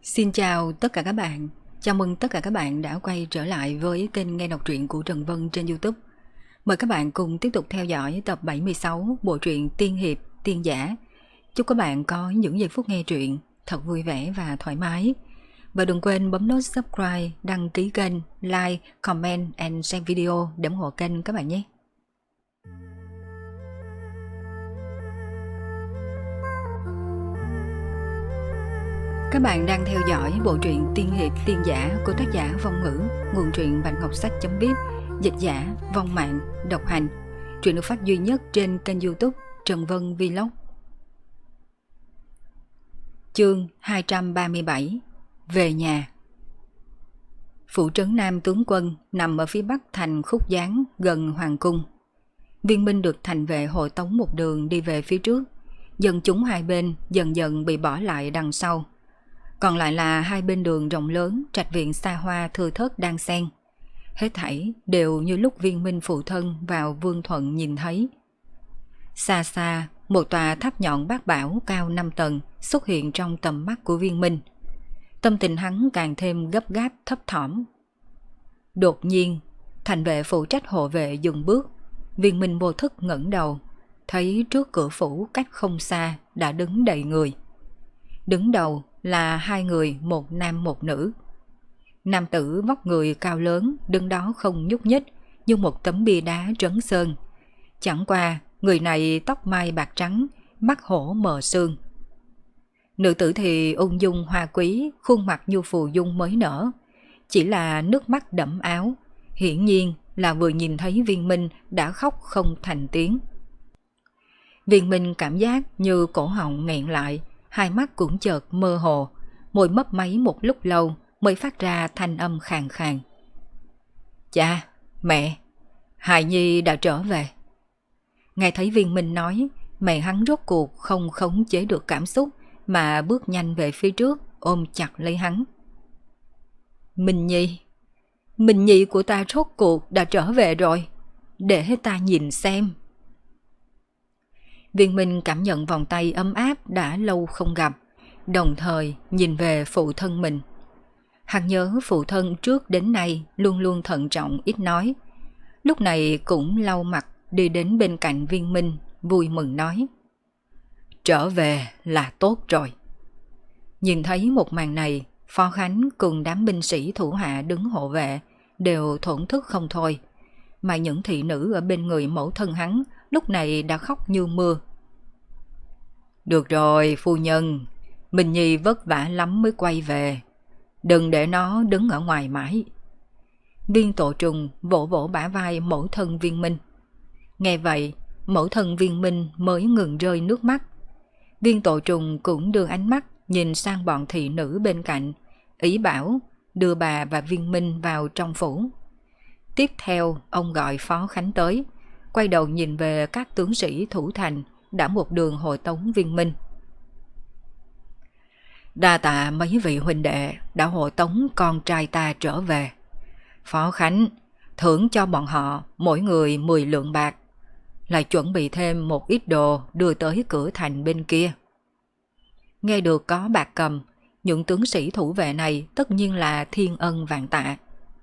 Xin chào tất cả các bạn. Chào mừng tất cả các bạn đã quay trở lại với kênh nghe đọc truyện của Trần Vân trên YouTube. Mời các bạn cùng tiếp tục theo dõi tập 76 bộ truyện Tiên Hiệp Tiên Giả. Chúc các bạn có những giây phút nghe truyện thật vui vẻ và thoải mái. Và đừng quên bấm nút subscribe, đăng ký kênh, like, comment and share video để ủng hộ kênh các bạn nhé. Các bạn đang theo dõi bộ truyện Tiên Hiệp Tiên Giả của tác giả Vong Ngữ, nguồn truyện Bạch Ngọc Sách.biz, dịch giả Vong Mạng, độc hành. Truyện được phát duy nhất trên kênh YouTube Trần Vân Vlog. Chương 237: Về nhà. Phủ trấn Nam tướng quân nằm ở phía bắc thành Khúc Giáng gần Hoàng cung. Viên binh được thành vệ hộ tống một đường đi về phía trước, dân chúng hai bên dần dần bị bỏ lại đằng sau. Còn lại là hai bên đường rộng lớn, trạch viện xa hoa thưa thớt đan xen. Hết thảy đều như lúc Viên Minh phụ thân vào Vương Thuận nhìn thấy. Xa xa, một tòa tháp nhọn bát bảo cao 5 tầng xuất hiện trong tầm mắt của Viên Minh. Tâm tình hắn càng thêm gấp gáp thấp thỏm. Đột nhiên, thành vệ phụ trách hộ vệ dừng bước. Viên Minh vô thức ngẩng đầu, thấy trước cửa phủ cách không xa đã đứng đầy người. Đứng đầu là hai người, một nam một nữ. Nam tử vóc người cao lớn, đứng đó không nhúc nhích như một tấm bia đá trấn sơn. Chẳng qua người này tóc mai bạc trắng, mắt hổ mờ sương. Nữ tử thì ung dung hoa quý, khuôn mặt như phù dung mới nở, chỉ là nước mắt đẫm áo, hiển nhiên là vừa nhìn thấy Viên Minh đã khóc không thành tiếng. Viên Minh cảm giác như cổ họng nghẹn lại, hai mắt cũng chợt mơ hồ, môi mấp máy một lúc lâu mới phát ra thanh âm khàn khàn. Cha, mẹ, hài nhi đã trở về. Nghe thấy Viên Minh nói, mẹ hắn rốt cuộc không khống chế được cảm xúc mà bước nhanh về phía trước, ôm chặt lấy hắn. Minh Nhi của ta rốt cuộc đã trở về rồi, để ta nhìn xem. Viên Minh cảm nhận vòng tay ấm áp đã lâu không gặp, đồng thời nhìn về phụ thân mình. Hắn nhớ phụ thân trước đến nay luôn luôn thận trọng ít nói. Lúc này cũng lau mặt đi đến bên cạnh Viên Minh, vui mừng nói: Trở về là tốt rồi. Nhìn thấy một màn này, Phó Khánh cùng đám binh sĩ thủ hạ đứng hộ vệ đều thổn thức không thôi, mà những thị nữ ở bên người mẫu thân hắn lúc này đã khóc như mưa. Được rồi phu nhân, Minh Nhi vất vả lắm mới quay về, đừng để nó đứng ở ngoài mãi. Viên Tổ Trùng vỗ vỗ bả vai mẫu thân Viên Minh. Nghe vậy, mẫu thân Viên Minh mới ngừng rơi nước mắt. Viên Tổ Trùng cũng đưa ánh mắt nhìn sang bọn thị nữ bên cạnh, ý bảo đưa bà và Viên Minh vào trong phủ. Tiếp theo ông gọi Phó Khánh tới, quay đầu nhìn về các tướng sĩ thủ thành đã một đường hộ tống Viên Minh. Đa tạ mấy vị huynh đệ đã hộ tống con trai ta trở về. Phó Khánh thưởng cho bọn họ mỗi người 10 lượng bạc, lại chuẩn bị thêm một ít đồ đưa tới cửa thành bên kia. Nghe được có bạc cầm, những tướng sĩ thủ vệ này tất nhiên là thiên ân vạn tạ.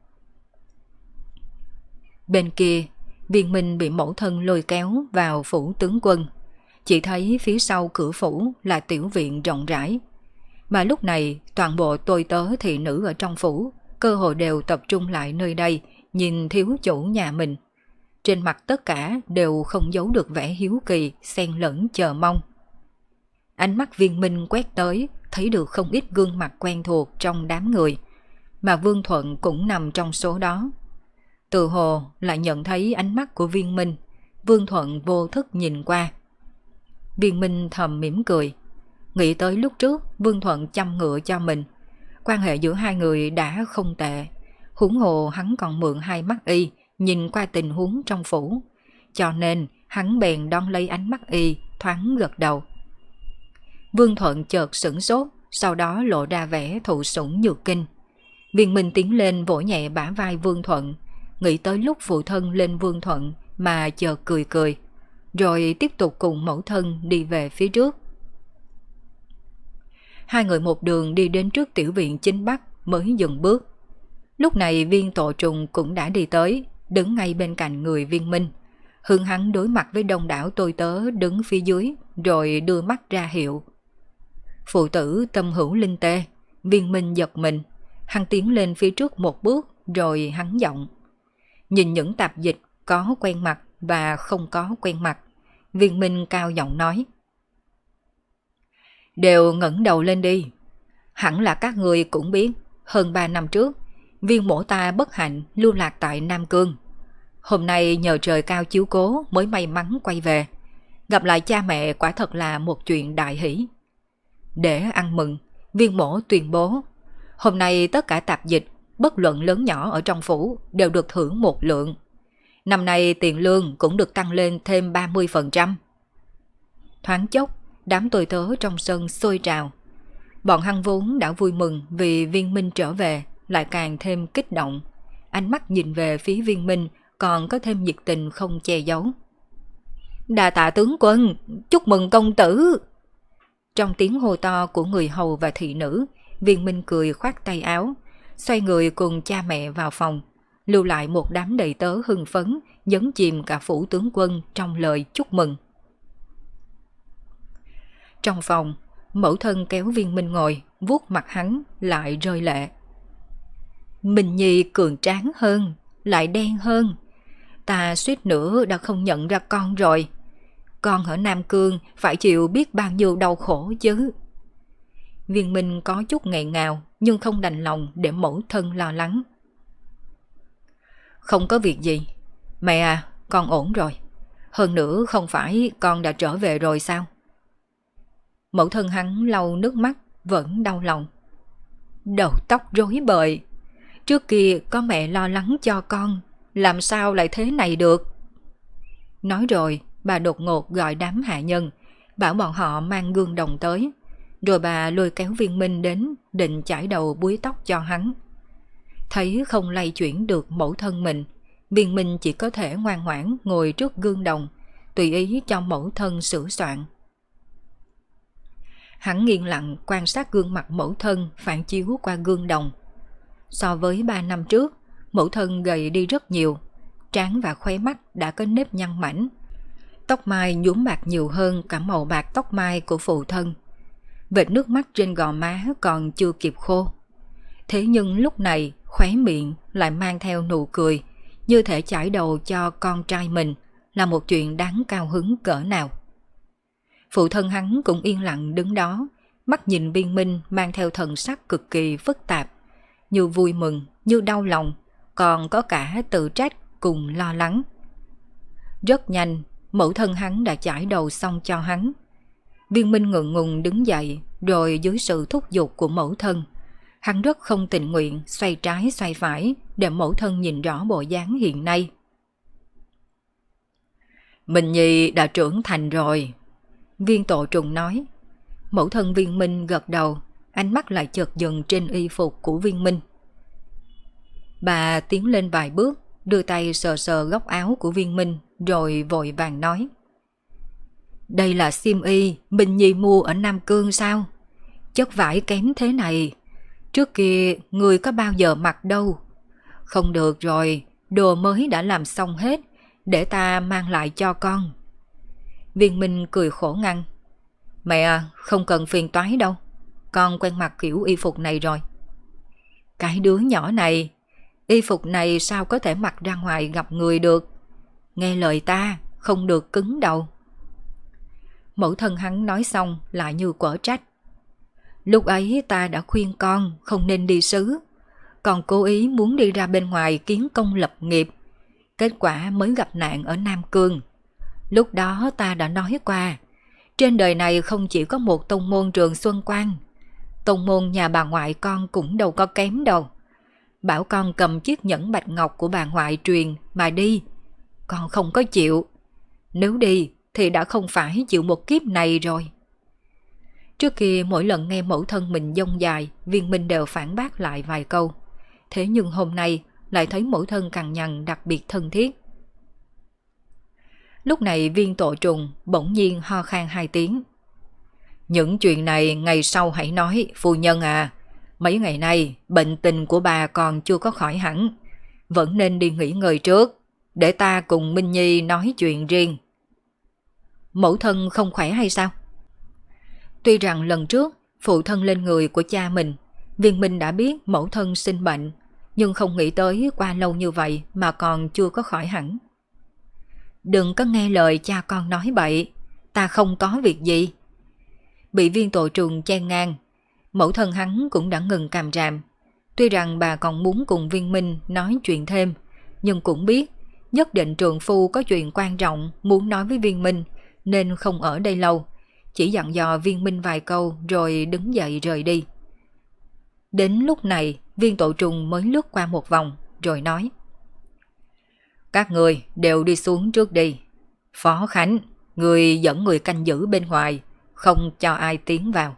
Bên kia, Viên Minh bị mẫu thân lôi kéo vào phủ tướng quân. Chỉ thấy phía sau cửa phủ là tiểu viện rộng rãi. Mà lúc này toàn bộ tôi tớ thị nữ ở trong phủ cơ hội đều tập trung lại nơi đây, nhìn thiếu chủ nhà mình. Trên mặt tất cả đều không giấu được vẻ hiếu kỳ, xen lẫn chờ mong. Ánh mắt Viên Minh quét tới, thấy được không ít gương mặt quen thuộc trong đám người, mà Vương Thuận cũng nằm trong số đó. Từ hồ lại nhận thấy ánh mắt của Viên Minh, Vương Thuận vô thức nhìn qua. Viên Minh thầm mỉm cười, nghĩ tới lúc trước Vương Thuận chăm ngựa cho mình, quan hệ giữa hai người đã không tệ, huống hồ hắn còn mượn hai mắt y nhìn qua tình huống trong phủ, cho nên hắn bèn đón lấy ánh mắt y, thoáng gật đầu. Vương Thuận chợt sửng sốt, sau đó lộ ra vẻ thụ sủng nhược kinh. Viên Minh tiến lên vỗ nhẹ bả vai Vương Thuận, nghĩ tới lúc phụ thân lên Vương Thuận mà chợt cười cười, rồi tiếp tục cùng mẫu thân đi về phía trước. Hai người một đường đi đến trước tiểu viện chính bắc mới dừng bước. Lúc này Viên Tổ Trùng cũng đã đi tới, đứng ngay bên cạnh người Viên Minh. Hướng hắn đối mặt với đông đảo tôi tớ đứng phía dưới, rồi đưa mắt ra hiệu. Phụ tử tâm hữu linh tê. Viên Minh giật mình, hắn tiến lên phía trước một bước, rồi hắn giọng. Nhìn những tạp dịch có quen mặt và không có quen mặt, Viên Minh cao giọng nói. Đều ngẩng đầu lên đi. Hẳn là các người cũng biết, hơn 3 năm trước, Viên mổ ta bất hạnh lưu lạc tại Nam Cương. Hôm nay nhờ trời cao chiếu cố mới may mắn quay về. Gặp lại cha mẹ quả thật là một chuyện đại hỷ. Để ăn mừng, Viên mổ tuyên bố, hôm nay tất cả tạp dịch, bất luận lớn nhỏ ở trong phủ đều được thưởng 1 lượng. Năm nay tiền lương cũng được tăng lên thêm 30%. Thoáng chốc, đám tôi tớ trong sân sôi trào. Bọn hắn vốn đã vui mừng vì Viên Minh trở về, lại càng thêm kích động. Ánh mắt nhìn về phía Viên Minh còn có thêm nhiệt tình không che giấu. Đà tạ tướng quân, chúc mừng công tử. Trong tiếng hô to của người hầu và thị nữ, Viên Minh cười khoát tay áo, xoay người cùng cha mẹ vào phòng, lưu lại một đám đầy tớ hưng phấn, nhấn chìm cả phủ tướng quân trong lời chúc mừng. Trong phòng, mẫu thân kéo Viên Minh ngồi, vuốt mặt hắn lại rơi lệ. Minh Nhi cường tráng hơn, lại đen hơn. Ta suýt nữa đã không nhận ra con rồi. Con ở Nam Cương phải chịu biết bao nhiêu đau khổ chứ. Viên Minh có chút nghẹn ngào nhưng không đành lòng để mẫu thân lo lắng. Không có việc gì. Mẹ à, con ổn rồi. Hơn nữa không phải con đã trở về rồi sao? Mẫu thân hắn lau nước mắt vẫn đau lòng. Đầu tóc rối bời. Trước kia có mẹ lo lắng cho con, làm sao lại thế này được? Nói rồi, bà đột ngột gọi đám hạ nhân, bảo bọn họ mang gương đồng tới. Rồi bà lôi kéo Viên Minh đến, định chải đầu búi tóc cho hắn. Thấy không lay chuyển được mẫu thân mình, Viên Minh chỉ có thể ngoan ngoãn ngồi trước gương đồng, tùy ý cho mẫu thân sửa soạn. Hắn yên lặng quan sát gương mặt mẫu thân phản chiếu qua gương đồng. So với 3 năm trước, mẫu thân gầy đi rất nhiều, trán và khóe mắt đã có nếp nhăn mảnh. Tóc mai nhuốm bạc nhiều hơn cả màu bạc tóc mai của phụ thân. Vệt nước mắt trên gò má còn chưa kịp khô. Thế nhưng lúc này khóe miệng lại mang theo nụ cười, như thể chải đầu cho con trai mình là một chuyện đáng cao hứng cỡ nào. Phụ thân hắn cũng yên lặng đứng đó, mắt nhìn Viên Minh mang theo thần sắc cực kỳ phức tạp, như vui mừng, như đau lòng, còn có cả tự trách cùng lo lắng. Rất nhanh, mẫu thân hắn đã chải đầu xong cho hắn. Viên Minh ngượng ngùng đứng dậy, rồi dưới sự thúc giục của mẫu thân, hắn rất không tình nguyện xoay trái xoay phải để mẫu thân nhìn rõ bộ dáng hiện nay. Minh Nhi đã trưởng thành rồi, Viên Tổ Trùng nói. Mẫu thân Viên Minh gật đầu, ánh mắt lại chợt dừng trên y phục của Viên Minh. Bà tiến lên vài bước, đưa tay sờ sờ góc áo của Viên Minh, rồi vội vàng nói. Đây là xiêm y Minh Nhi mua ở Nam Cương sao? Chất vải kém thế này, trước kia người có bao giờ mặc đâu. Không được rồi, đồ mới đã làm xong hết, để ta mang lại cho con. Viên Minh cười khổ ngăn. Mẹ không cần phiền toái đâu, con quen mặc kiểu y phục này rồi. Cái đứa nhỏ này, y phục này sao có thể mặc ra ngoài gặp người được. Nghe lời ta, không được cứng đầu. Mẫu thân hắn nói xong lại như quở trách. Lúc ấy ta đã khuyên con không nên đi sứ, còn cố ý muốn đi ra bên ngoài kiến công lập nghiệp. Kết quả mới gặp nạn ở Nam Cương. Lúc đó ta đã nói qua, trên đời này không chỉ có một tông môn Trường Xuân Quan, tông môn nhà bà ngoại con cũng đâu có kém đâu. Bảo con cầm chiếc nhẫn bạch ngọc của bà ngoại truyền mà đi, con không có chịu. Nếu đi thì đã không phải chịu một kiếp này rồi. Trước kia mỗi lần nghe mẫu thân mình dông dài, Viên Minh đều phản bác lại vài câu. Thế nhưng hôm nay lại thấy mẫu thân cằn nhằn đặc biệt thân thiết. Lúc này Viên Tổ Trùng bỗng nhiên ho khan 2 tiếng. Những chuyện này ngày sau hãy nói, phu nhân à. Mấy ngày nay bệnh tình của bà còn chưa có khỏi hẳn, vẫn nên đi nghỉ ngơi trước, để ta cùng Minh Nhi nói chuyện riêng. Mẫu thân không khỏe hay sao? Tuy rằng lần trước phụ thân lên người của cha mình, Viên Minh đã biết mẫu thân sinh bệnh, nhưng không nghĩ tới qua lâu như vậy mà còn chưa có khỏi hẳn. Đừng có nghe lời cha con nói bậy, ta không có việc gì. Bị Viên Tội Trùng chen ngang, mẫu thân hắn cũng đã ngừng càm ràm. Tuy rằng bà còn muốn cùng Viên Minh nói chuyện thêm, nhưng cũng biết nhất định trượng phu có chuyện quan trọng muốn nói với Viên Minh, nên không ở đây lâu, chỉ dặn dò Viên Minh vài câu rồi đứng dậy rời đi. Đến lúc này Viên Tội Trùng mới lướt qua một vòng rồi nói: Các người đều đi xuống trước đi. Phó Khánh, người dẫn người canh giữ bên ngoài, không cho ai tiến vào.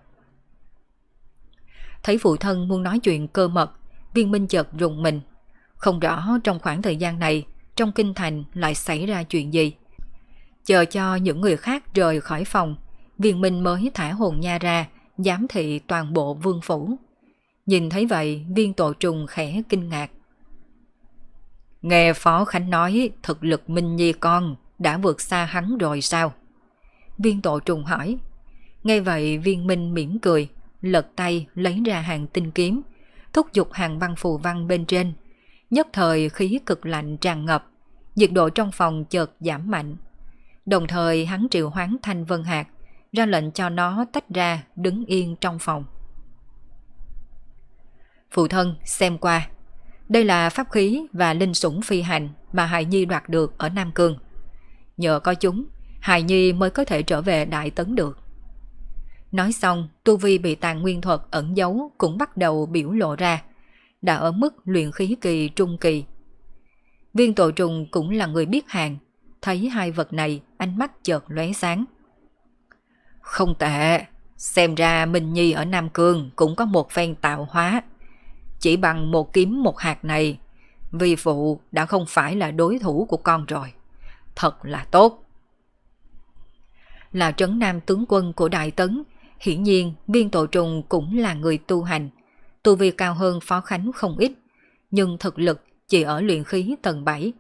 Thấy phụ thân muốn nói chuyện cơ mật, Viên Minh chợt rùng mình. Không rõ trong khoảng thời gian này trong kinh thành lại xảy ra chuyện gì. Chờ cho những người khác rời khỏi phòng, Viên Minh mới thả hồn nha ra, giám thị toàn bộ vương phủ. Nhìn thấy vậy, Viên Tội Trùng khẽ kinh ngạc. Nghe Phó Khánh nói thực lực Minh Nhi con đã vượt xa hắn rồi sao? Viên Tội Trùng hỏi. Nghe vậy Viên Minh mỉm cười, lật tay lấy ra hàng tinh kiếm, thúc giục hàng băng phù văn bên trên. Nhất thời khí cực lạnh tràn ngập, nhiệt độ trong phòng chợt giảm mạnh. Đồng thời hắn triệu hoán Thanh Vân Hạt, ra lệnh cho nó tách ra đứng yên trong phòng. Phụ thân xem qua, đây là pháp khí và linh sủng phi hành mà Hài Nhi đoạt được ở Nam Cương. Nhờ có chúng, Hài Nhi mới có thể trở về Đại Tấn được. Nói xong, tu vi bị tàn nguyên thuật ẩn giấu cũng bắt đầu biểu lộ ra, đã ở mức luyện khí kỳ trung kỳ. Viên Tội Trùng cũng là người biết hàng, thấy hai vật này ánh mắt chợt lóe sáng. Không tệ, xem ra Minh Nhi ở Nam Cương cũng có một phen tạo hóa. Chỉ bằng một kiếm một hạt này, vi phụ đã không phải là đối thủ của con rồi. Thật là tốt. Là trấn nam tướng quân của Đại Tấn, hiển nhiên Viên Tội Trùng cũng là người tu hành, tu vi cao hơn Phó Khánh không ít, nhưng thực lực chỉ ở luyện khí tầng 7.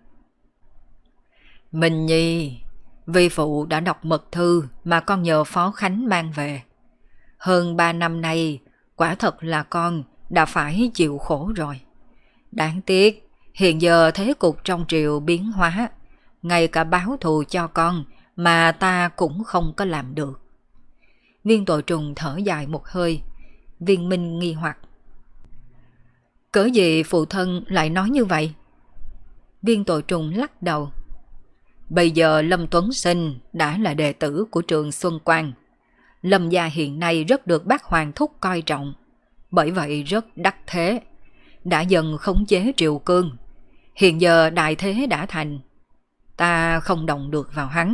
Minh Nhi, vi phụ đã đọc mật thư mà con nhờ Phó Khánh mang về. Hơn 3 năm nay, quả thật là con đã phải chịu khổ rồi. Đáng tiếc, hiện giờ thế cục trong triều biến hóa, ngay cả báo thù cho con mà ta cũng không có làm được. Viên Tội Trùng thở dài một hơi. Viên Minh nghi hoặc. Cớ gì phụ thân lại nói như vậy? Viên Tội Trùng lắc đầu. Bây giờ Lâm Tuấn Sinh đã là đệ tử của Trường Xuân Quang. Lâm gia hiện nay rất được bác Hoàng thúc coi trọng, bởi vậy rất đắc thế, đã dần khống chế triều cương. Hiện giờ đại thế đã thành, ta không động được vào hắn.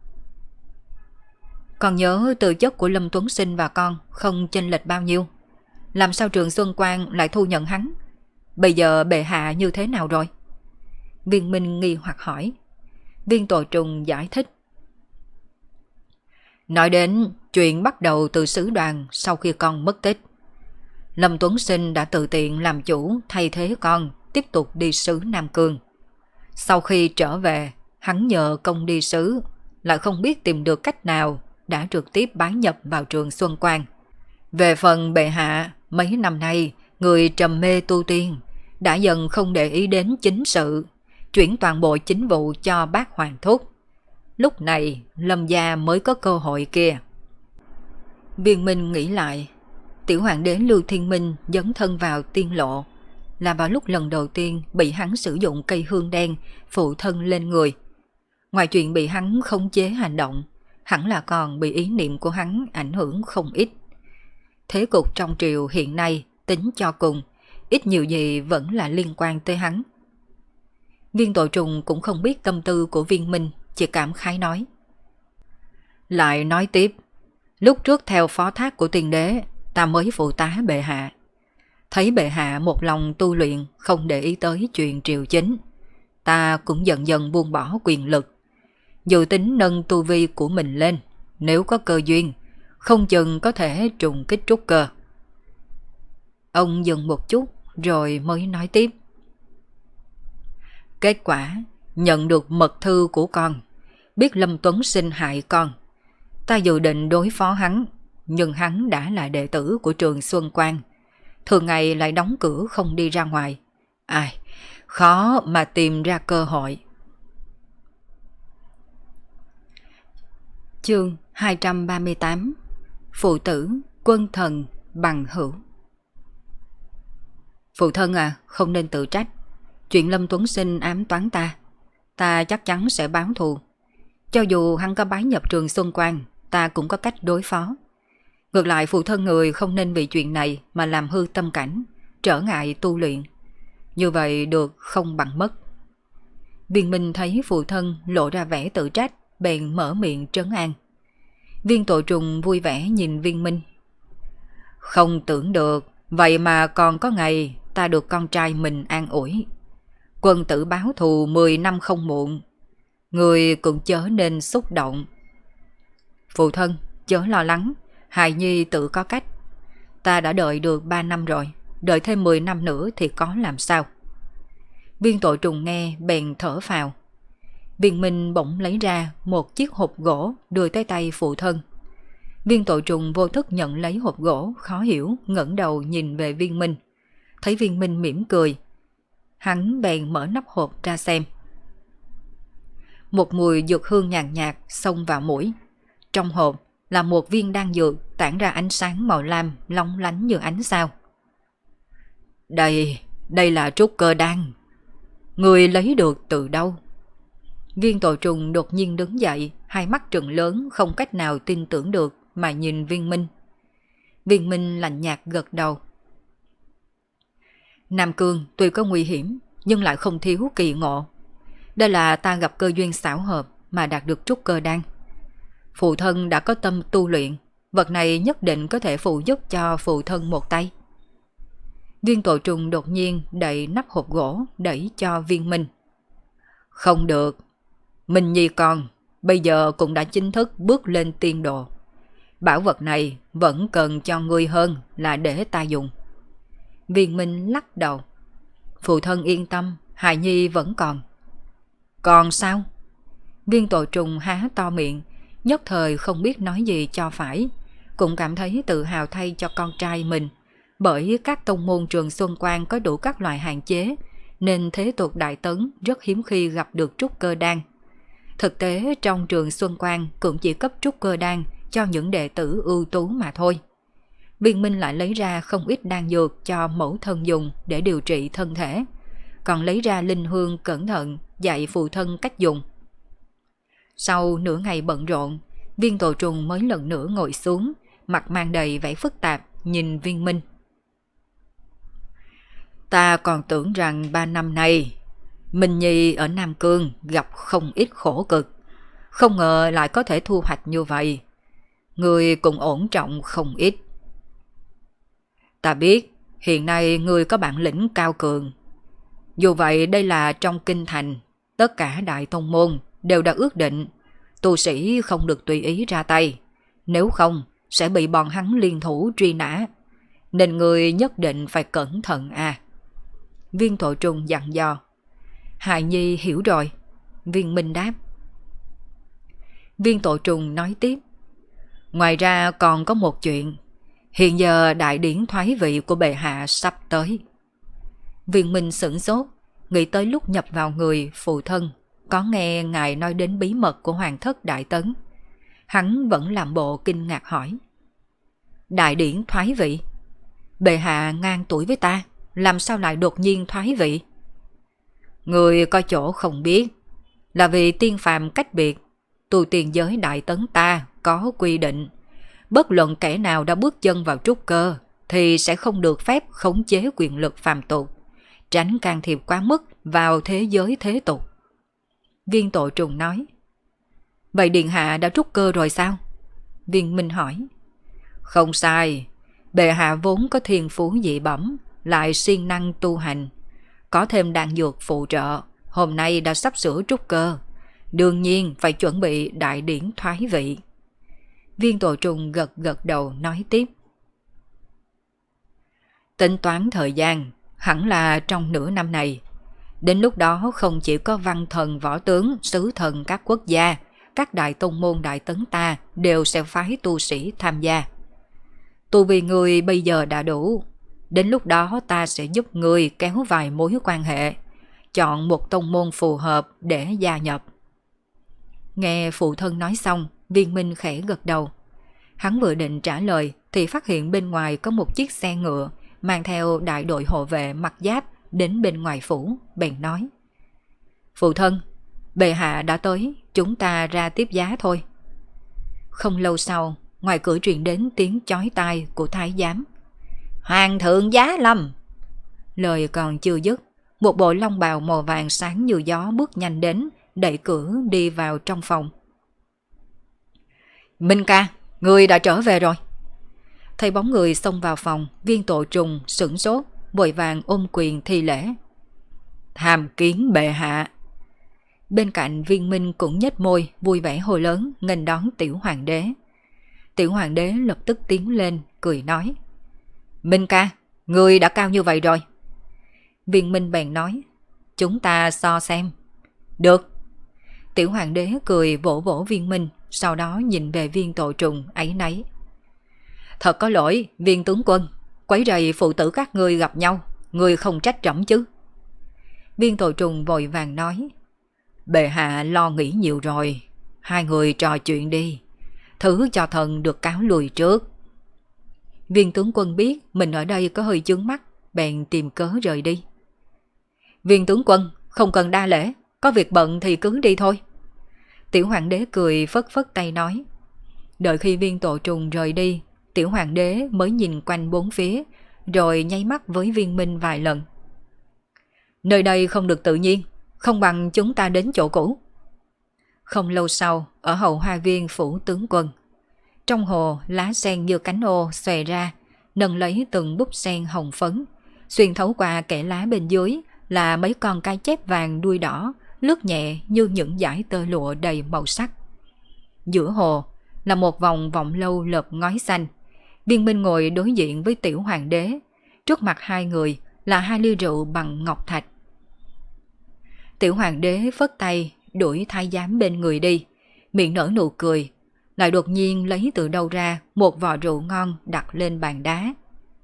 Con nhớ tư chất của Lâm Tuấn Sinh và con không chênh lệch bao nhiêu, làm sao Trường Xuân Quang lại thu nhận hắn? Bây giờ bệ hạ như thế nào rồi? Viên Minh nghi hoặc hỏi. Viên Tội Trùng giải thích. Nói đến chuyện bắt đầu từ sứ đoàn sau khi con mất tích. Lâm Tuấn Sinh đã tự tiện làm chủ thay thế con tiếp tục đi sứ Nam Cương. Sau khi trở về, hắn nhờ công đi sứ, lại không biết tìm được cách nào, đã trực tiếp bái nhập vào Trường Xuân Quang. Về phần bệ hạ, mấy năm nay, người trầm mê tu tiên, đã dần không để ý đến chính sự, chuyển toàn bộ chính vụ cho bác Hoàng thúc. Lúc này, Lâm gia mới có cơ hội kia. Viên Minh nghĩ lại, tiểu hoàng đế Lưu Thiên Minh dấn thân vào tiên lộ, là vào lúc lần đầu tiên bị hắn sử dụng cây hương đen phụ thân lên người. Ngoài chuyện bị hắn khống chế hành động, hẳn là còn bị ý niệm của hắn ảnh hưởng không ít. Thế cục trong triều hiện nay tính cho cùng, ít nhiều gì vẫn là liên quan tới hắn. Viên Tội Trùng cũng không biết tâm tư của Viên Minh, chỉ cảm khái nói. Lại nói tiếp, lúc trước theo phó thác của tiên đế, ta mới phụ tá bệ hạ. Thấy bệ hạ một lòng tu luyện, không để ý tới chuyện triều chính, ta cũng dần dần buông bỏ quyền lực. Dự tính nâng tu vi của mình lên, nếu có cơ duyên, không chừng có thể trùng kích trúc cơ. Ông dừng một chút rồi mới nói tiếp. Kết quả nhận được mật thư của con, biết Lâm Tuấn Sinh hại con. Ta dự định đối phó hắn, nhưng hắn đã là đệ tử của trường Xuân Quang, thường ngày lại đóng cửa không đi ra ngoài. Ai, khó mà tìm ra cơ hội. Chương 238. Phụ tử, quân thần, bằng hữu. Phụ thân à, không nên tự trách. Chuyện Lâm Tuấn Sinh ám toán ta chắc chắn sẽ báo thù. Cho dù hắn có bái nhập trường Xuân Quang, ta cũng có cách đối phó. Ngược lại phụ thân người không nên vì chuyện này mà làm hư tâm cảnh, trở ngại tu luyện. Như vậy được không bằng mất. Viên Minh thấy phụ thân lộ ra vẻ tự trách, bèn mở miệng trấn an. Viên Tội Trùng vui vẻ nhìn Viên Minh. Không tưởng được, vậy mà còn có ngày ta được con trai mình an ủi. Quân tử báo thù 10 năm không muộn. Người cũng chớ nên xúc động. Phụ thân, chớ lo lắng, hài nhi tự có cách. Ta đã đợi được 3 năm rồi, đợi thêm 10 năm nữa thì có làm sao. Viên Tội Trùng nghe bèn thở phào. Viên Minh bỗng lấy ra một chiếc hộp gỗ đưa tới tay phụ thân. Viên Tội Trùng vô thức nhận lấy hộp gỗ, khó hiểu, ngẩng đầu nhìn về Viên Minh. Thấy Viên Minh mỉm cười, hắn bèn mở nắp hộp ra xem. Một mùi dược hương nhàn nhạt xông vào mũi. Trong hộp là một viên đan dược tản ra ánh sáng màu lam long lánh như ánh sao. Đây là trúc cơ đan. Người lấy được từ đâu? Viên Tội Trùng đột nhiên đứng dậy, hai mắt trừng lớn không cách nào tin tưởng được mà nhìn Viên Minh. Viên Minh lạnh nhạt gật đầu. Nam Cương tuy có nguy hiểm nhưng lại không thiếu kỳ ngộ. Đây là ta gặp cơ duyên xảo hợp mà đạt được trúc cơ đan. Phụ thân đã có tâm tu luyện, vật này nhất định có thể phụ giúp cho phụ thân một tay. Viên Tội Trùng đột nhiên đậy nắp hộp gỗ đẩy cho Viên Minh. Không được, Minh Nhi con bây giờ cũng đã chính thức bước lên tiên độ. Bảo vật này vẫn cần cho ngươi hơn là để ta dùng. Viên Minh lắc đầu. Phụ thân yên tâm, hài nhi vẫn còn. Còn sao? Viên Tội Trùng há to miệng, nhất thời không biết nói gì cho phải, cũng cảm thấy tự hào thay cho con trai mình. Bởi các tông môn trường Xuân Quang có đủ các loại hạn chế, nên thế tục Đại Tấn rất hiếm khi gặp được trúc cơ đan. Thực tế trong trường Xuân Quang cũng chỉ cấp trúc cơ đan cho những đệ tử ưu tú mà thôi. Viên Minh lại lấy ra không ít đan dược cho mẫu thân dùng để điều trị thân thể, còn lấy ra linh hương cẩn thận dạy phụ thân cách dùng. Sau nửa ngày bận rộn, Viên Tội Trùng mới lần nữa ngồi xuống, mặt mang đầy vẻ phức tạp nhìn Viên Minh. Ta còn tưởng rằng 3 năm nay Minh Nhi ở Nam Cương gặp không ít khổ cực, không ngờ lại có thể thu hoạch như vậy. Người cũng ổn trọng không ít. Ta biết hiện nay người có bản lĩnh cao cường. Dù vậy đây là trong kinh thành, tất cả đại tông môn đều đã ước định tu sĩ không được tùy ý ra tay, nếu không sẽ bị bọn hắn liên thủ truy nã, nên người nhất định phải cẩn thận à. Viên Tội Trùng dặn dò. Hài nhi hiểu rồi, Viên Minh đáp. Viên Tội Trùng nói tiếp. Ngoài ra còn có một chuyện. Hiện giờ đại điển thoái vị của bệ hạ sắp tới. Viên Minh sửng sốt, nghĩ tới lúc nhập vào người phụ thân, có nghe ngài nói đến bí mật của Hoàng thất Đại Tấn. Hắn vẫn làm bộ kinh ngạc hỏi. Đại điển thoái vị? Bệ hạ ngang tuổi với ta, làm sao lại đột nhiên thoái vị? Người có chỗ không biết, là vì tiên phàm cách biệt. Tu tiên giới Đại Tấn ta có quy định, bất luận kẻ nào đã bước chân vào trúc cơ thì sẽ không được phép khống chế quyền lực phàm tục, tránh can thiệp quá mức vào thế giới thế tục. Viên Tội Trùng nói. Vậy điện hạ đã trúc cơ rồi sao? Viên Minh hỏi. Không sai, bệ hạ vốn có thiên phú dị bẩm, lại siêng năng tu hành, có thêm đan dược phụ trợ, hôm nay đã sắp sửa trúc cơ, đương nhiên phải chuẩn bị đại điển thoái vị. Viên Tội Trùng gật gật đầu nói tiếp. Tính toán thời gian, hẳn là trong nửa năm này. Đến lúc đó không chỉ có văn thần võ tướng, sứ thần các quốc gia, các đại tông môn đại tấn ta đều sẽ phái tu sĩ tham gia. Tu vi người bây giờ đã đủ. Đến lúc đó ta sẽ giúp người kéo vài mối quan hệ, chọn một tông môn phù hợp để gia nhập. Nghe phụ thân nói xong, Viên Minh khẽ gật đầu. Hắn vừa định trả lời thì phát hiện bên ngoài có một chiếc xe ngựa mang theo đại đội hộ vệ mặc giáp đến bên ngoài phủ, bèn nói. Phụ thân, bệ hạ đã tới, chúng ta ra tiếp giá thôi. Không lâu sau, ngoài cửa truyền đến tiếng chói tai của thái giám. Hoàng thượng giá lâm! Lời còn chưa dứt, một bộ long bào màu vàng sáng như gió bước nhanh đến, đẩy cửa đi vào trong phòng. Minh ca, người đã trở về rồi. Thấy bóng người xông vào phòng, Viên Tội Trùng sửng sốt, vội vàng ôm quyền thi lễ. Tham kiến bệ hạ. Bên cạnh Viên Minh cũng nhếch môi, vui vẻ hô lớn nghênh đón tiểu hoàng đế. Tiểu hoàng đế lập tức tiến lên, cười nói. Minh ca, người đã cao như vậy rồi. Viên Minh bèn nói. Chúng ta so xem. Được. Tiểu hoàng đế cười vỗ vỗ Viên Minh, sau đó nhìn về Viên Tội Trùng áy náy. Thật có lỗi, Viên tướng quân, quấy rầy phụ tử các ngươi gặp nhau, ngươi không trách trẫm chứ. Viên Tội Trùng vội vàng nói. Bệ hạ lo nghĩ nhiều rồi, hai người trò chuyện đi, thứ cho thần được cáo lùi trước. Viên tướng quân biết mình ở đây có hơi chướng mắt, bèn tìm cớ rời đi. Viên tướng quân, không cần đa lễ, có việc bận thì cứ đi thôi. Tiểu hoàng đế cười phất phất tay nói. Đợi khi Viên Tội Trùng rời đi, tiểu hoàng đế mới nhìn quanh bốn phía, rồi nháy mắt với Viên Minh vài lần. Nơi đây không được tự nhiên, không bằng chúng ta đến chỗ cũ. Không lâu sau, ở hậu hoa viên phủ tướng quân, trong hồ lá sen như cánh ô xòe ra, nâng lấy từng búp sen hồng phấn, xuyên thấu qua kẽ lá bên dưới là mấy con cá chép vàng đuôi đỏ, lướt nhẹ như những dải tơ lụa đầy màu sắc. Giữa hồ là một vòng vọng lâu lợp ngói xanh. Viên Minh ngồi đối diện với tiểu hoàng đế, trước mặt hai người là hai ly rượu bằng ngọc thạch. Tiểu hoàng đế phất tay đuổi thái giám bên người đi, miệng nở nụ cười, lại đột nhiên lấy từ đâu ra một vò rượu ngon đặt lên bàn đá.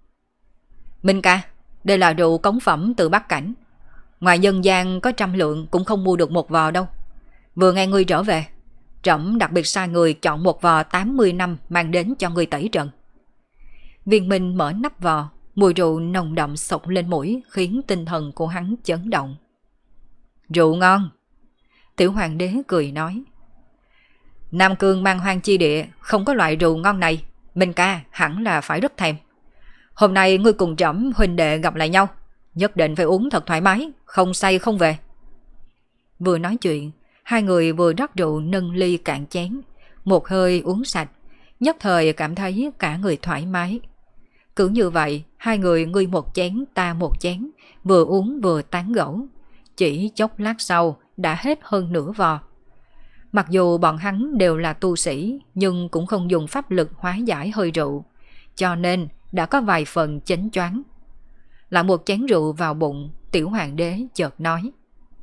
Minh ca, đây là rượu cống phẩm từ Bắc Cảnh, ngoài nhân gian có 100 lượng cũng không mua được một vò đâu. Vừa nghe ngươi trở về, trẫm đặc biệt sai người chọn một vò 80 năm mang đến cho ngươi tẩy trần. Viên Minh mở nắp vò, mùi rượu nồng đậm xộc lên mũi khiến tinh thần của hắn chấn động. Rượu ngon. Tiểu hoàng đế cười nói. Nam Cương man hoang chi địa không có loại rượu ngon này, Minh ca hẳn là phải rất thèm. Hôm nay ngươi cùng trẫm huynh đệ gặp lại nhau, nhất định phải uống thật thoải mái, không say không về. Vừa nói chuyện, hai người vừa rót rượu nâng ly cạn chén, một hơi uống sạch, nhất thời cảm thấy cả người thoải mái. Cứ như vậy, hai người ngươi một chén ta một chén, vừa uống vừa tán gẫu. Chỉ chốc lát sau đã hết hơn nửa vò. Mặc dù bọn hắn đều là tu sĩ, nhưng cũng không dùng pháp lực hóa giải hơi rượu, cho nên đã có vài phần chánh choáng. Lại một chén rượu vào bụng, tiểu hoàng đế chợt nói.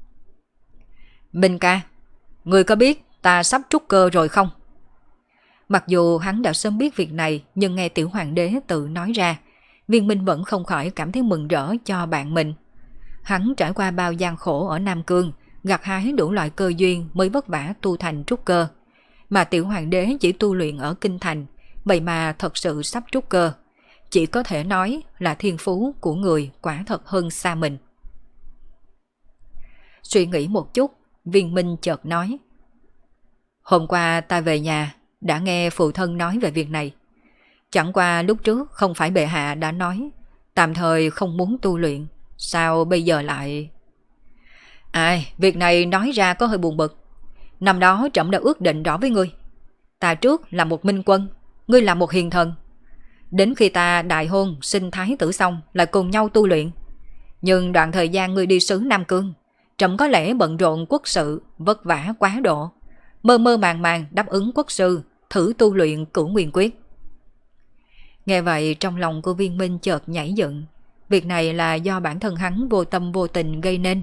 Minh ca, người có biết ta sắp trúc cơ rồi không? Mặc dù hắn đã sớm biết việc này, nhưng nghe tiểu hoàng đế tự nói ra, Viên Minh vẫn không khỏi cảm thấy mừng rỡ cho bạn mình. Hắn trải qua bao gian khổ ở Nam Cương, gặt hái đủ loại cơ duyên mới vất vả tu thành trúc cơ. Mà tiểu hoàng đế chỉ tu luyện ở Kinh Thành, vậy mà thật sự sắp trúc cơ. Chỉ có thể nói là thiên phú của người quả thật hơn xa mình. Suy nghĩ một chút, Viên Minh chợt nói. Hôm qua ta về nhà, đã nghe phụ thân nói về việc này. Chẳng qua lúc trước không phải bệ hạ đã nói, tạm thời không muốn tu luyện, sao bây giờ lại... Việc này nói ra có hơi buồn bực. Năm đó trẫm đã ước định rõ với ngươi. Ta trước là một minh quân, ngươi là một hiền thần. Đến khi ta đại hôn sinh thái tử xong lại cùng nhau tu luyện. Nhưng đoạn thời gian ngươi đi xứ Nam Cương, trẫm có lẽ bận rộn quốc sự, vất vả quá độ, mơ mơ màng màng đáp ứng quốc sư, thử tu luyện Cửu Nguyên Quyết. Nghe vậy trong lòng của Viên Minh chợt nhảy dựng. Việc này là do bản thân hắn vô tâm vô tình gây nên.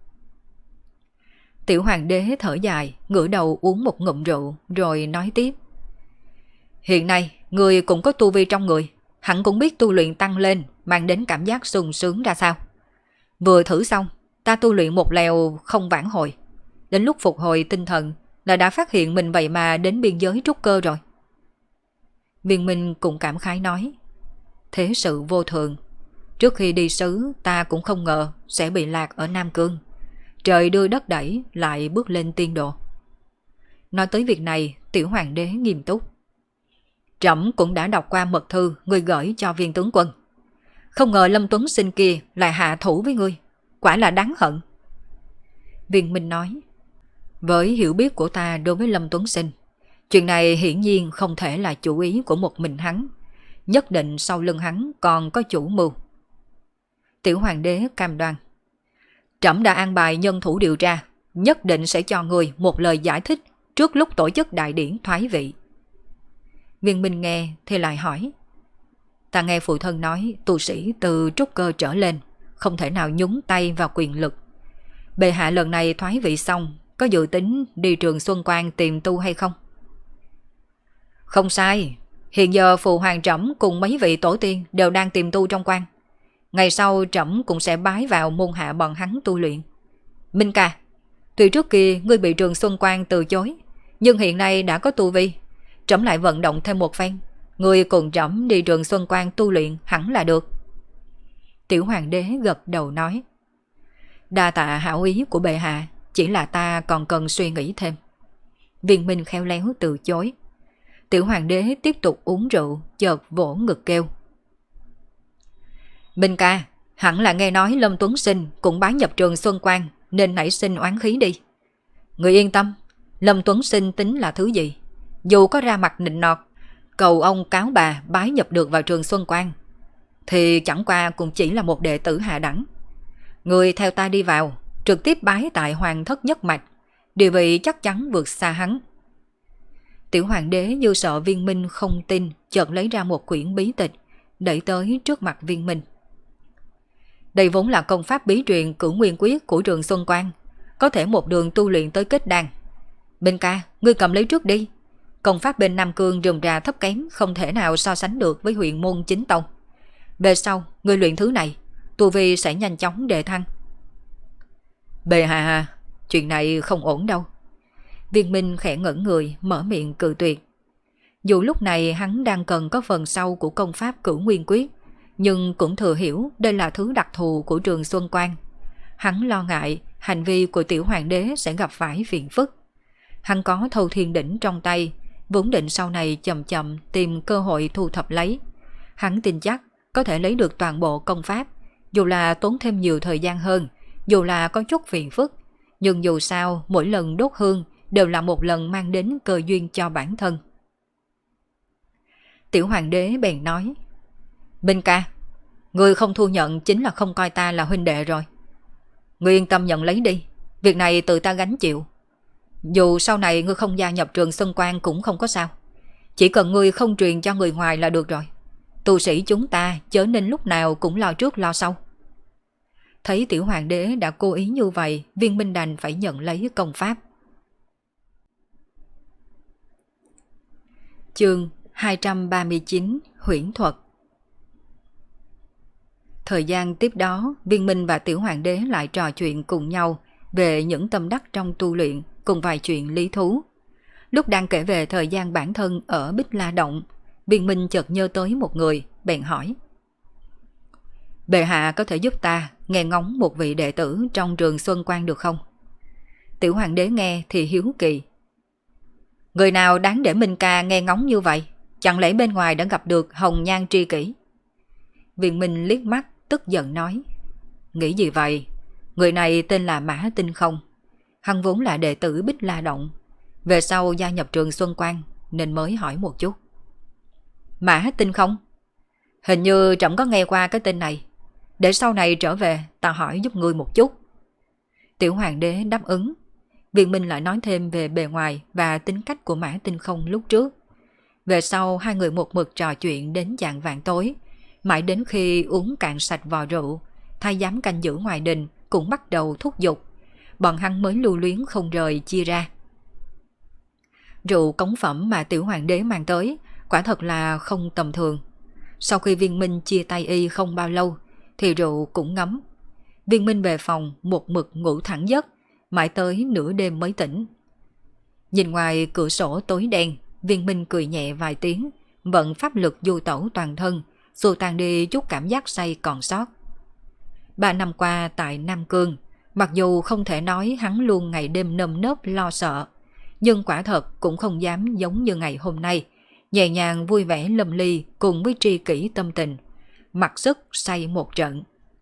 Tiểu hoàng đế thở dài, ngửa đầu uống một ngụm rượu, rồi nói tiếp. Hiện nay, người cũng có tu vi trong người, hẳn cũng biết tu luyện tăng lên, mang đến cảm giác sung sướng ra sao. Vừa thử xong, ta tu luyện một lèo không vãn hồi. Đến lúc phục hồi tinh thần là đã phát hiện mình vậy mà đến biên giới trúc cơ rồi. Viên Minh cũng cảm khái nói. Thế sự vô thường. Trước khi đi sứ ta cũng không ngờ sẽ bị lạc ở Nam Cương. Trời đưa đất đẩy lại bước lên tiên độ. Nói tới việc này, tiểu hoàng đế nghiêm túc. Trẫm cũng đã đọc qua mật thư ngươi gửi cho Viên tướng quân. Không ngờ Lâm Tuấn Sinh kia lại hạ thủ với ngươi. Quả là đáng hận. Viên Minh nói. Với hiểu biết của ta đối với Lâm Tuấn Sinh, chuyện này hiển nhiên không thể là chủ ý của một mình hắn. Nhất định sau lưng hắn còn có chủ mưu. Tiểu hoàng đế cam đoan. Trẫm đã an bài nhân thủ điều tra, nhất định sẽ cho người một lời giải thích trước lúc tổ chức đại điển thoái vị. Viên Minh nghe thì lại hỏi. Ta nghe phụ thân nói tu sĩ từ trúc cơ trở lên không thể nào nhúng tay vào quyền lực. Bệ hạ lần này thoái vị xong có dự tính đi Trường Xuân Quan tìm tu hay không? Không sai. Hiện giờ phụ hoàng trẫm cùng mấy vị tổ tiên đều đang tìm tu trong quan. Ngày sau trẫm cũng sẽ bái vào môn hạ bọn hắn tu luyện. Minh ca, tuy trước kia ngươi bị Trường Xuân Quan từ chối, nhưng hiện nay đã có tu vi, trẫm lại vận động thêm một phen, ngươi cùng trẫm đi Trường Xuân Quan tu luyện hẳn là được. Tiểu hoàng đế gật đầu nói. Đa tạ hảo ý của bệ hạ, chỉ là ta còn cần suy nghĩ thêm. Viên Minh khéo léo từ chối. Tiểu hoàng đế tiếp tục uống rượu, chợt vỗ ngực kêu. Minh ca, hẳn là nghe nói Lâm Tuấn Sinh cũng bái nhập Trường Xuân Quan nên nảy sinh oán khí đi. Người yên tâm, Lâm Tuấn Sinh tính là thứ gì? Dù có ra mặt nịnh nọt, cầu ông cáo bà bái nhập được vào Trường Xuân Quan, thì chẳng qua cũng chỉ là một đệ tử hạ đẳng. Người theo ta đi vào, trực tiếp bái tại Hoàng thất nhất mạch, địa vị chắc chắn vượt xa hắn. Tiểu hoàng đế như sợ Viên Minh không tin, chợt lấy ra một quyển bí tịch, đẩy tới trước mặt Viên Minh. Đây vốn là công pháp bí truyền Cửu Nguyên Quyết của Trường Xuân Quan, có thể một đường tu luyện tới kết đan. Minh ca, ngươi cầm lấy trước đi. Công pháp bên Nam Cương rườm rà thấp kém, không thể nào so sánh được với Huyền Môn Chính Tông. Về sau, ngươi luyện thứ này, tu vi sẽ nhanh chóng đề thăng. Bệ hạ, chuyện này không ổn đâu. Viên Minh khẽ ngẩn người, mở miệng cự tuyệt. Dù lúc này hắn đang cần có phần sau của công pháp Cửu Nguyên Quyết, nhưng cũng thừa hiểu đây là thứ đặc thù của Trường Xuân Quan. Hắn lo ngại hành vi của tiểu hoàng đế sẽ gặp phải phiền phức. Hắn có Thâu Thiên Đỉnh trong tay, vốn định sau này chậm chậm tìm cơ hội thu thập lấy. Hắn tin chắc có thể lấy được toàn bộ công pháp, dù là tốn thêm nhiều thời gian hơn, dù là có chút phiền phức, nhưng dù sao mỗi lần đốt hương đều là một lần mang đến cơ duyên cho bản thân. Tiểu hoàng đế bèn nói. Minh ca, ngươi không thu nhận chính là không coi ta là huynh đệ rồi. Ngươi yên tâm nhận lấy đi, việc này tự ta gánh chịu. Dù sau này ngươi không gia nhập Trường Xuân Quan cũng không có sao, chỉ cần ngươi không truyền cho người ngoài là được rồi. Tu sĩ chúng ta chớ nên lúc nào cũng lo trước lo sau. Thấy tiểu hoàng đế đã cố ý như vậy, Viên Minh đành phải nhận lấy công pháp. Chương 239 Huyễn thuật. Thời gian tiếp đó, Viên Minh và tiểu hoàng đế lại trò chuyện cùng nhau về những tâm đắc trong tu luyện cùng vài chuyện lý thú. Lúc đang kể về thời gian bản thân ở Bích La Động, Viên Minh chợt nhớ tới một người, bèn hỏi. Bệ hạ có thể giúp ta nghe ngóng một vị đệ tử trong Trường Xuân Quan được không? Tiểu hoàng đế nghe thì hiếu kỳ. Người nào đáng để Minh ca nghe ngóng như vậy? Chẳng lẽ bên ngoài đã gặp được hồng nhan tri kỷ? Viên Minh liếc mắt tức giận nói. Nghĩ gì vậy? Người này tên là Mã Tinh Không. Hắn vốn là đệ tử Bích La Động, về sau gia nhập Trường Xuân Quan nên mới hỏi một chút. Mã Tinh Không? Hình như trẫm có nghe qua cái tên này. Để sau này trở về ta hỏi giúp ngươi một chút. Tiểu hoàng đế đáp ứng. Viên Minh lại nói thêm về bề ngoài và tính cách của Mã Tinh Không lúc trước. Về sau hai người một mực trò chuyện đến chạng vạng tối, mãi đến khi uống cạn sạch vò rượu, thái giám canh giữ ngoài đình cũng bắt đầu thúc giục, bọn hắn mới lưu luyến không rời chia ra. Rượu cống phẩm mà tiểu hoàng đế mang tới quả thật là không tầm thường. Sau khi Viên Minh chia tay y không bao lâu thì rượu cũng ngấm. Viên Minh về phòng một mực ngủ thẳng giấc, mãi tới nửa đêm mới tỉnh. Nhìn ngoài cửa sổ tối đen, Viên Minh cười nhẹ vài tiếng, vận pháp lực du tẩu toàn thân, xua tan đi chút cảm giác say còn sót. 3 năm qua tại Nam Cương, mặc dù không thể nói hắn luôn ngày đêm nơm nớp lo sợ, nhưng quả thật cũng không dám giống như ngày hôm nay, nhẹ nhàng vui vẻ lâm ly cùng với tri kỷ tâm tình, mặc sức say một trận.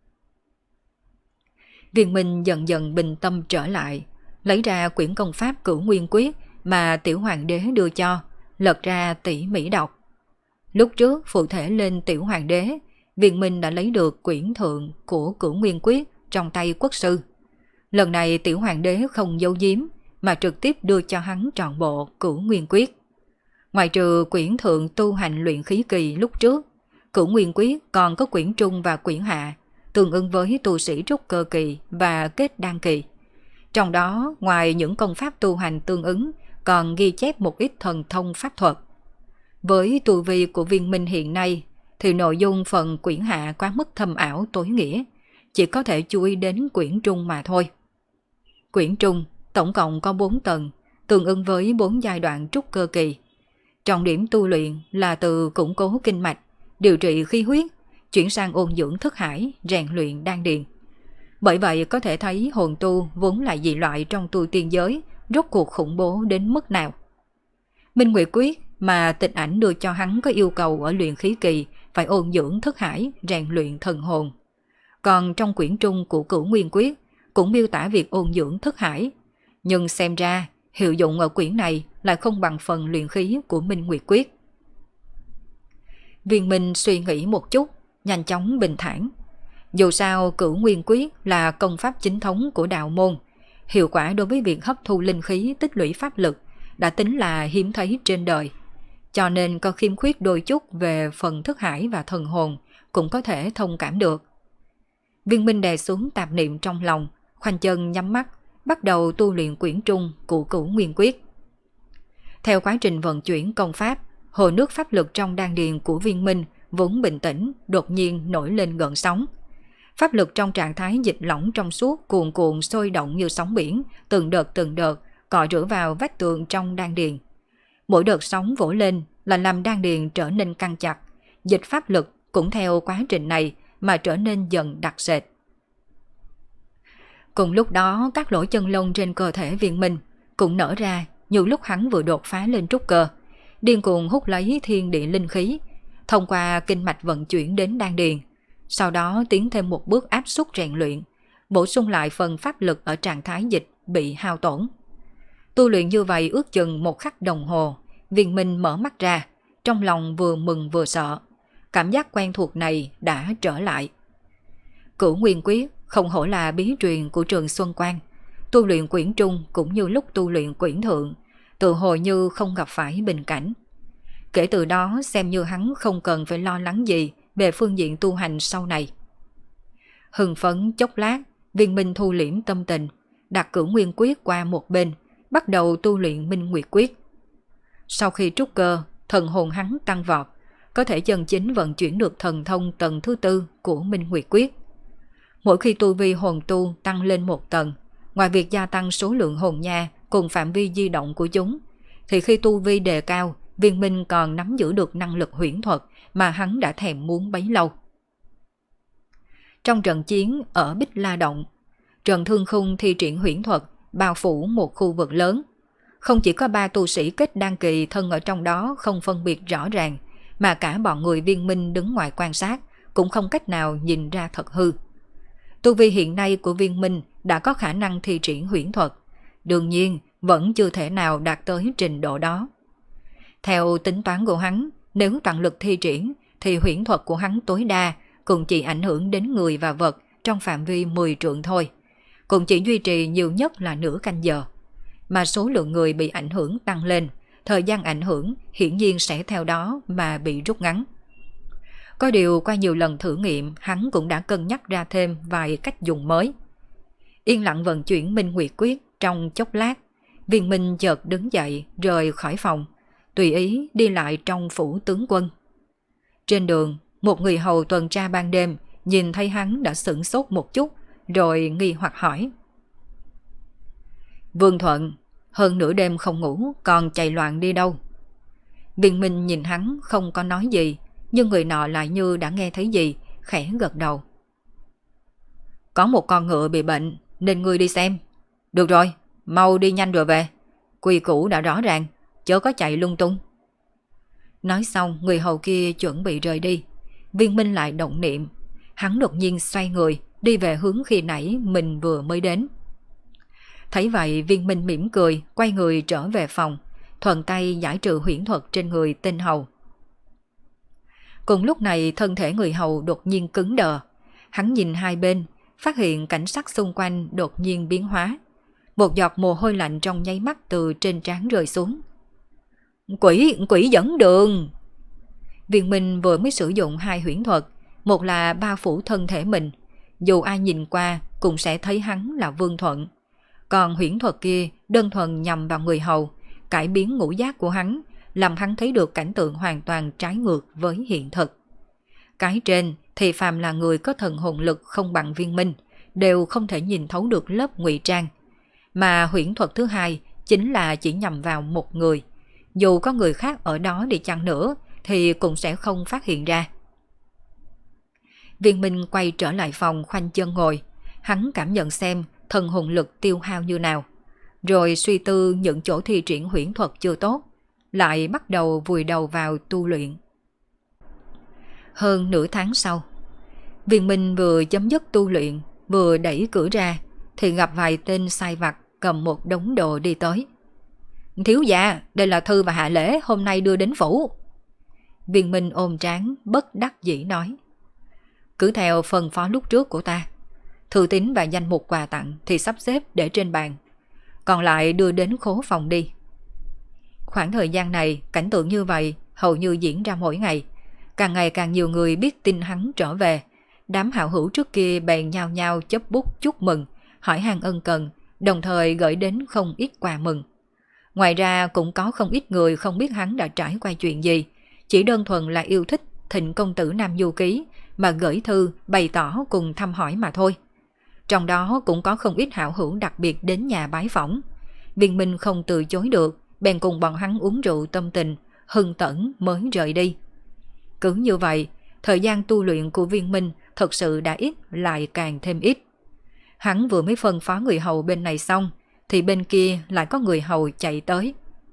Viên Minh dần dần bình tâm trở lại, lấy ra quyển công pháp Cửu Nguyên Quyết mà tiểu hoàng đế đưa cho, lật ra tỉ mỉ đọc. Lúc trước phụ thể lên tiểu hoàng đế, Viên Minh đã lấy được quyển thượng của Cửu Nguyên Quyết trong tay quốc sư. Lần này tiểu hoàng đế không giấu giếm mà trực tiếp đưa cho hắn trọn bộ Cửu Nguyên Quyết. Ngoài trừ quyển thượng tu hành luyện khí kỳ lúc trước, Cửu Nguyên Quyết còn có quyển trung và quyển hạ, tương ứng với tu sĩ trúc cơ kỳ và kết đan kỳ. Trong đó, ngoài những công pháp tu hành tương ứng, còn ghi chép một ít thần thông pháp thuật. Với tu vi của Viên Minh hiện nay, thì nội dung phần quyển hạ quá mức thâm ảo tối nghĩa, chỉ có thể chú ý đến quyển trung mà thôi. Quyển trung tổng cộng có 4 tầng, tương ứng với 4 giai đoạn trúc cơ kỳ. Trọng điểm tu luyện là từ củng cố kinh mạch, điều trị khí huyết, chuyển sang ôn dưỡng thức hải, rèn luyện đan điền. Bởi vậy có thể thấy hồn tu vốn là dị loại trong tu tiên giới, rốt cuộc khủng bố đến mức nào. Minh Nguyệt Quyết mà Tịch Ảnh đưa cho hắn có yêu cầu ở luyện khí kỳ phải ôn dưỡng thức hải, rèn luyện thần hồn. Còn trong quyển trung của Cửu Nguyên Quyết cũng miêu tả việc ôn dưỡng thức hải, nhưng xem ra hiệu dụng ở quyển này lại không bằng phần luyện khí của Minh Nguyệt Quyết. Viên Minh suy nghĩ một chút, nhanh chóng bình thản. Dù sao Cửu Nguyên Quyết là công pháp chính thống của đạo môn, hiệu quả đối với việc hấp thu linh khí tích lũy pháp lực đã tính là hiếm thấy trên đời, cho nên có khiếm khuyết đôi chút về phần thức hải và thần hồn cũng có thể thông cảm được. Viên Minh đè xuống tạp niệm trong lòng, khoanh chân nhắm mắt, bắt đầu tu luyện quyển trung của Cửu Nguyên Quyết. Theo quá trình vận chuyển công pháp, hồ nước pháp lực trong đan điền của Viên Minh vốn bình tĩnh đột nhiên nổi lên gợn sóng. Pháp lực trong trạng thái dịch lỏng trong suốt cuồn cuộn sôi động như sóng biển, từng đợt cọ rửa vào vách tường trong đan điền. Mỗi đợt sóng vỗ lên là làm đan điền trở nên căng chặt, dịch pháp lực cũng theo quá trình này mà trở nên dần đặc sệt. Cùng lúc đó, các lỗ chân lông trên cơ thể Viên Minh cũng nở ra như lúc hắn vừa đột phá lên trúc cơ, điên cuồng hút lấy thiên địa linh khí, thông qua kinh mạch vận chuyển đến đan điền, sau đó tiến thêm một bước áp suất rèn luyện, bổ sung lại phần pháp lực ở trạng thái dịch bị hao tổn. Tu luyện như vậy ước chừng 1 khắc đồng hồ, Viên Minh mở mắt ra, trong lòng vừa mừng vừa sợ, cảm giác quen thuộc này đã trở lại. Cửu Nguyên Quyết không hổ là bí truyền của Trường Xuân Quan, tu luyện quyển trung cũng như lúc tu luyện quyển thượng, tự hồ như không gặp phải bình cảnh. Kể từ đó xem như hắn không cần phải lo lắng gì về phương diện tu hành sau này. Hưng phấn chốc lát, Viên Minh thu liễm tâm tình, đặt Cửu Nguyên Quyết qua một bên, bắt đầu tu luyện Minh Nguyệt Quyết. Sau khi trúc cơ, thần hồn hắn tăng vọt, có thể chân chính vận chuyển được thần thông tầng thứ 4 của Minh Nguyệt Quyết. Mỗi khi tu vi hồn tu tăng lên một tầng, ngoài việc gia tăng số lượng hồn nha cùng phạm vi di động của chúng, thì khi tu vi đề cao, Viên Minh còn nắm giữ được năng lực huyễn thuật mà hắn đã thèm muốn bấy lâu. Trong trận chiến ở Bích La Động, Trần Thương Khung thi triển huyễn thuật bao phủ một khu vực lớn. Không chỉ có 3 tu sĩ kết đan kỳ thân ở trong đó không phân biệt rõ ràng, mà cả bọn người Viên Minh đứng ngoài quan sát cũng không cách nào nhìn ra thật hư. Tu vi hiện nay của Viên Minh đã có khả năng thi triển huyễn thuật, đương nhiên vẫn chưa thể nào đạt tới trình độ đó. Theo tính toán của hắn, nếu toàn lực thi triển thì huyễn thuật của hắn tối đa cũng chỉ ảnh hưởng đến người và vật trong phạm vi 10 trượng thôi, cũng chỉ duy trì nhiều nhất là nửa canh giờ. Mà số lượng người bị ảnh hưởng tăng lên thời gian ảnh hưởng hiển nhiên sẽ theo đó mà bị rút ngắn. Có điều qua nhiều lần thử nghiệm, hắn cũng đã cân nhắc ra thêm vài cách dùng mới. Yên lặng vận chuyển Minh Nguyệt Quyết trong chốc lát, Viên Minh chợt đứng dậy rời khỏi phòng, tùy ý đi lại trong phủ tướng quân. Trên đường, một người hầu tuần tra ban đêm nhìn thấy hắn đã sửng sốt một chút, rồi nghi hoặc hỏi. Vương Thuận, hơn nửa đêm không ngủ, còn chạy loạn đi đâu? Viên Minh nhìn hắn không có nói gì, nhưng người nọ lại như đã nghe thấy gì, khẽ gật đầu. Có một con ngựa bị bệnh, nên ngươi đi xem. Được rồi, mau đi nhanh rồi về. Quy củ đã rõ ràng, chớ có chạy lung tung. Nói xong, người hầu kia chuẩn bị rời đi. Viên Minh lại động niệm. Hắn đột nhiên xoay người, đi về hướng khi nãy mình vừa mới đến. Thấy vậy, Viên Minh mỉm cười, quay người trở về phòng, thuận tay giải trừ huyễn thuật trên người tên hầu. Cùng lúc này, thân thể người hầu đột nhiên cứng đờ. Hắn nhìn hai bên, phát hiện cảnh sắc xung quanh đột nhiên biến hóa. Một giọt mồ hôi lạnh trong nháy mắt từ trên trán rơi xuống. Quỷ dẫn đường! Viên Minh vừa mới sử dụng hai huyễn thuật, một là bao phủ thân thể mình, dù ai nhìn qua cũng sẽ thấy hắn là Vương Thuận. Còn huyễn thuật kia đơn thuần nhằm vào người hầu, cải biến ngũ giác của hắn, làm hắn thấy được cảnh tượng hoàn toàn trái ngược với hiện thực. Cái trên thì phàm là người có thần hồn lực không bằng Viên Minh, đều không thể nhìn thấu được lớp ngụy trang. Mà huyễn thuật thứ hai chính là chỉ nhằm vào một người, dù có người khác ở đó đi chăng nữa thì cũng sẽ không phát hiện ra. Viên Minh quay trở lại phòng khoanh chân ngồi, hắn cảm nhận xem thần hồn lực tiêu hao như nào, rồi suy tư những chỗ thi triển huyễn thuật chưa tốt, lại bắt đầu vùi đầu vào tu luyện. Hơn nửa tháng sau, Viên Minh vừa chấm dứt tu luyện, vừa đẩy cửa ra thì gặp vài tên sai vặt cầm một đống đồ đi tới. Thiếu gia, đây là thư và hạ lễ hôm nay đưa đến phủ. Viên Minh ôm trán bất đắc dĩ nói. Cứ theo phân phó lúc trước của ta, thư tín và danh mục quà tặng thì sắp xếp để trên bàn, còn lại đưa đến khố phòng đi. Khoảng thời gian này, cảnh tượng như vậy hầu như diễn ra mỗi ngày. Càng ngày càng nhiều người biết tin hắn trở về. Đám hảo hữu trước kia bèn nhao nhao chấp bút chúc mừng, hỏi han ân cần, đồng thời gửi đến không ít quà mừng. Ngoài ra cũng có không ít người không biết hắn đã trải qua chuyện gì, chỉ đơn thuần là yêu thích Thịnh công tử Nam Du Ký mà gửi thư bày tỏ cùng thăm hỏi mà thôi. Trong đó cũng có không ít hảo hữu đặc biệt đến nhà bái phỏng. Viên Minh không từ chối được, bèn cùng bọn hắn uống rượu tâm tình, hưng tẩn mới rời đi. Cứ như vậy, thời gian tu luyện của Viên Minh thật sự đã ít lại càng thêm ít. Hắn vừa mới phân phó người hầu bên này xong, thì bên kia lại có người hầu chạy tới.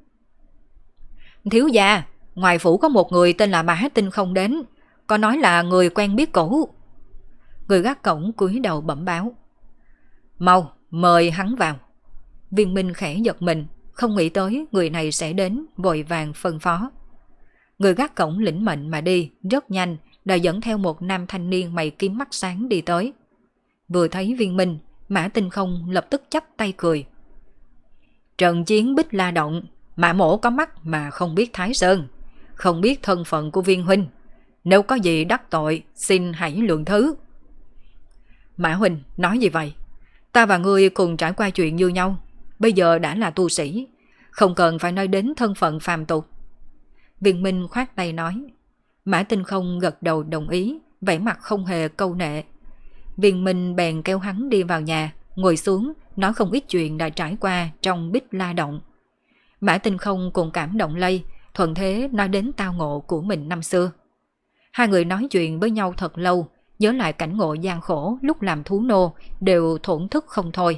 Thiếu gia, ngoài phủ có một người tên là Mã Tinh không đến, có nói là người quen biết cũ. Người gác cổng cúi đầu bẩm báo. Mau, mời hắn vào. Viên Minh khẽ giật mình, không nghĩ tới người này sẽ đến, vội vàng phân phó. Người gác cổng lĩnh mệnh mà đi, rất nhanh, đã dẫn theo một nam thanh niên mày kiếm mắt sáng đi tới. Vừa thấy Viên Minh, Mã Tinh không lập tức chắp tay cười. Trận chiến Bích La Động, Mã mổ có mắt mà không biết Thái Sơn, không biết thân phận của Viên huynh. Nếu có gì đắc tội, xin hãy lượng thứ. Mã huynh, nói gì vậy? Ta và ngươi cùng trải qua chuyện như nhau, bây giờ đã là tu sĩ, không cần phải nói đến thân phận phàm tục. Viên Minh khoát tay nói. Mã Tinh không gật đầu đồng ý, vẻ mặt không hề câu nệ. Viên Minh bèn kêu hắn đi vào nhà, ngồi xuống, nói không ít chuyện đã trải qua trong Bích La Động. Mã Tinh không cũng cảm động lây, thuận thế nói đến tao ngộ của mình năm xưa. Hai người nói chuyện với nhau thật lâu, nhớ lại cảnh ngộ gian khổ lúc làm thú nô, đều thổn thức không thôi.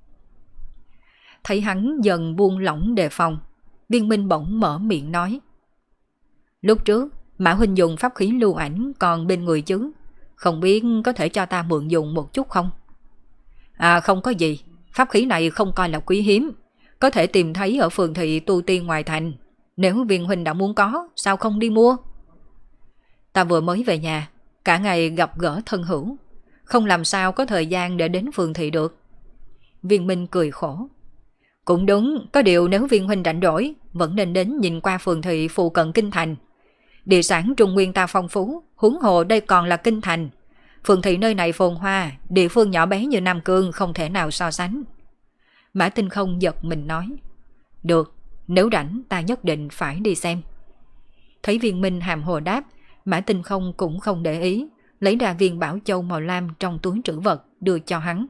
Thấy hắn dần buông lỏng đề phòng, Viên Minh bỗng mở miệng nói. Lúc trước, Mã huynh dùng pháp khí lưu ảnh còn bên người chứ, không biết có thể cho ta mượn dùng một chút không? À không có gì, pháp khí này không coi là quý hiếm, có thể tìm thấy ở phường thị tu tiên ngoài thành. Nếu Viên huynh đã muốn có, sao không đi mua? Ta vừa mới về nhà, cả ngày gặp gỡ thân hữu, không làm sao có thời gian để đến phường thị được. Viên Minh cười khổ. Cũng đúng, có điều nếu Viên huynh rảnh rỗi, vẫn nên đến nhìn qua phường thị phụ cận kinh thành. Địa sản Trung Nguyên ta phong phú, huống hồ đây còn là kinh thành. Phường thị nơi này phồn hoa, địa phương nhỏ bé như Nam Cương không thể nào so sánh. Mã Tinh Không giật mình nói. Được, nếu rảnh ta nhất định phải đi xem. Thấy Viên Minh hàm hồ đáp, Mã Tinh Không cũng không để ý, lấy ra viên bảo châu màu lam trong túi trữ vật đưa cho hắn.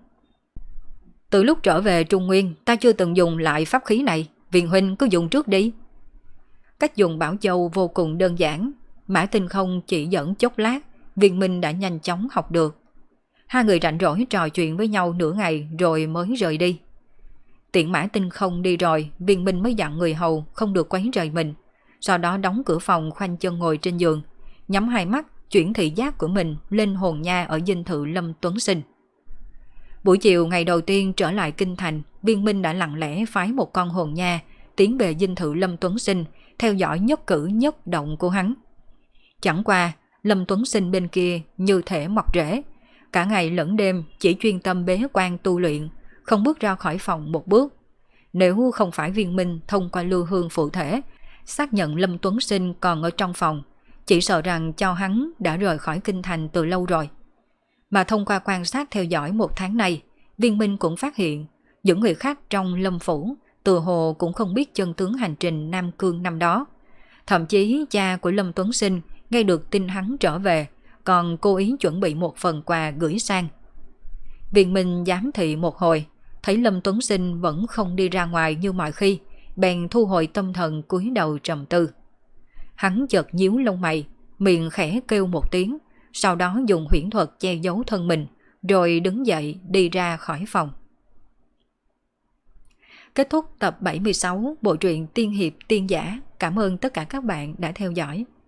Từ lúc trở về Trung Nguyên ta chưa từng dùng lại pháp khí này, Viên huynh cứ dùng trước đi. Cách dùng bảo châu vô cùng đơn giản, Mã Tinh Không chỉ dẫn chốc lát, Viên Minh đã nhanh chóng học được. Hai người rảnh rỗi trò chuyện với nhau nửa ngày rồi mới rời đi. Tiện Mã Tinh Không đi rồi, Viên Minh mới dặn người hầu không được quấy rầy mình, sau đó đóng cửa phòng khoanh chân ngồi trên giường, nhắm hai mắt chuyển thị giác của mình lên hồn nha ở dinh thự Lâm Tuấn Sinh. Buổi chiều ngày đầu tiên trở lại kinh thành, Viên Minh đã lặng lẽ phái một con hồn nha tiến về dinh thự Lâm Tuấn Sinh, theo dõi nhất cử nhất động của hắn. Chẳng qua, Lâm Tuấn Sinh bên kia như thể mọc rễ, cả ngày lẫn đêm chỉ chuyên tâm bế quan tu luyện, không bước ra khỏi phòng một bước. Nếu không phải Viên Minh thông qua lưu hương phụ thể, xác nhận Lâm Tuấn Sinh còn ở trong phòng, chỉ sợ rằng cho hắn đã rời khỏi kinh thành từ lâu rồi. Mà thông qua quan sát theo dõi một tháng nay, Viên Minh cũng phát hiện những người khác trong Lâm Phủ tự hồ cũng không biết chân tướng hành trình Nam Cương năm đó. Thậm chí cha của Lâm Tuấn Sinh nghe được tin hắn trở về, còn cố ý chuẩn bị một phần quà gửi sang. Viên Minh giám thị một hồi, thấy Lâm Tuấn Sinh vẫn không đi ra ngoài như mọi khi, bèn thu hồi tâm thần cúi đầu trầm tư. Hắn chợt nhíu lông mày, miệng khẽ kêu một tiếng, sau đó dùng huyễn thuật che giấu thân mình, rồi đứng dậy đi ra khỏi phòng. Kết thúc tập 76 bộ truyện Tiên Hiệp Tiên Giả. Cảm ơn tất cả các bạn đã theo dõi.